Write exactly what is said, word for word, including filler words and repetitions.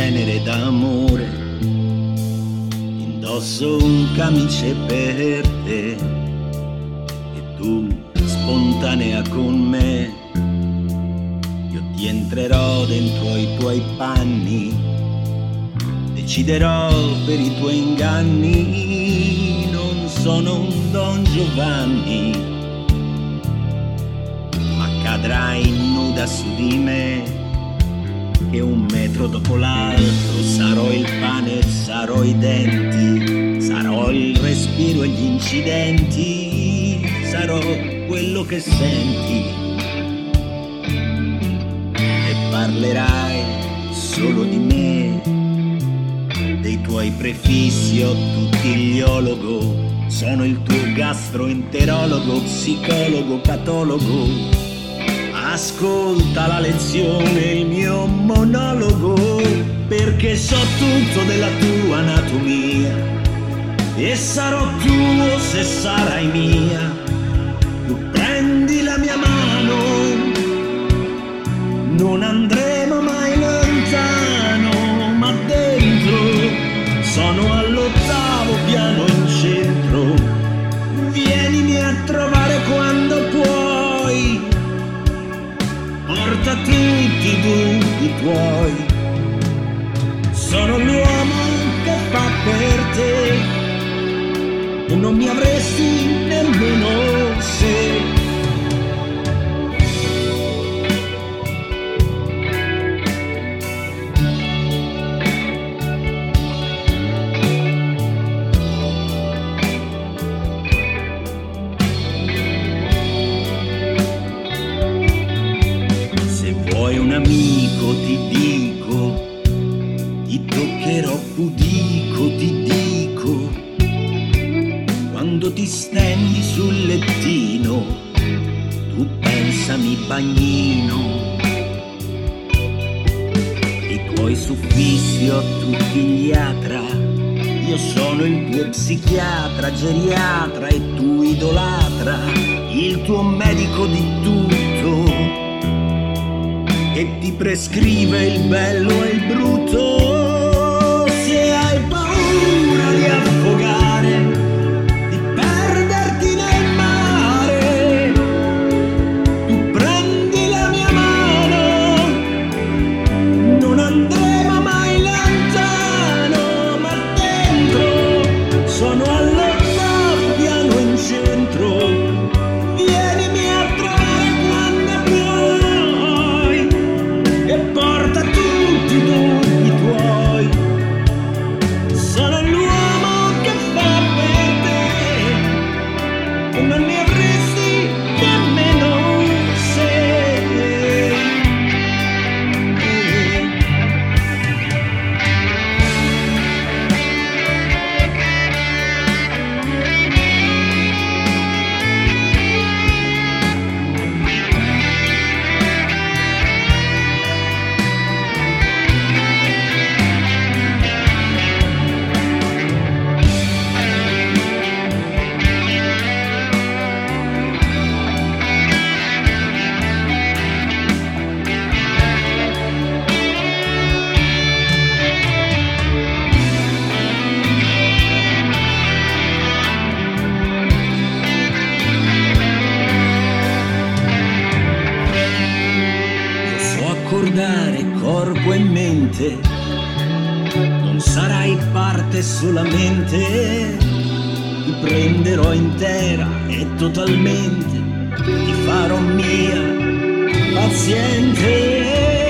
cenere d'amore, indosso un camice per te e tu spontanea con me. Io ti entrerò dentro i tuoi panni, deciderò per i tuoi inganni. Non sono un Don Giovanni, ma cadrai nuda su di me. Che un metro dopo l'altro sarò il pane, sarò i denti, sarò il respiro e gli incidenti, sarò quello che senti e parlerai solo di me, dei tuoi prefissi ho tutti gli ologo, sono il tuo gastroenterologo, psicologo, patologo. Ascolta la lezione, il mio monologo, perché so tutto della tua anatomia e sarò tuo se sarai mia. Tu prendi la mia mano, non andremo mai lontano, ma dentro sono all'ottavo piano in centro. Vienimi a trovare quando puoi, porta tutti i dubbi tuoi, sono l'uomo che fa per te e non mi avresti nemmeno se. Un amico ti dico, ti toccherò pudico, ti dico, quando ti stendi sul lettino, tu pensami bagnino, i tuoi suffissi ho tutti gli atra, io sono il tuo psichiatra, geriatra e tu idolatra, il tuo medico di tutto, che ti prescrive il bello e il brutto. Se hai paura di affogare, di perderti nel mare, tu prendi la mia mano, non andremo mai lontano, ma dentro sono all'ottavo piano in centro. Vienimi a trovare quando puoi e porta tutti i dubbi tuoi, sono l'uomo che fa per te e non ne avresti nemmeno se. Accordare corpo e mente, non sarai parte solamente, ti prenderò intera e totalmente, ti farò mia paziente.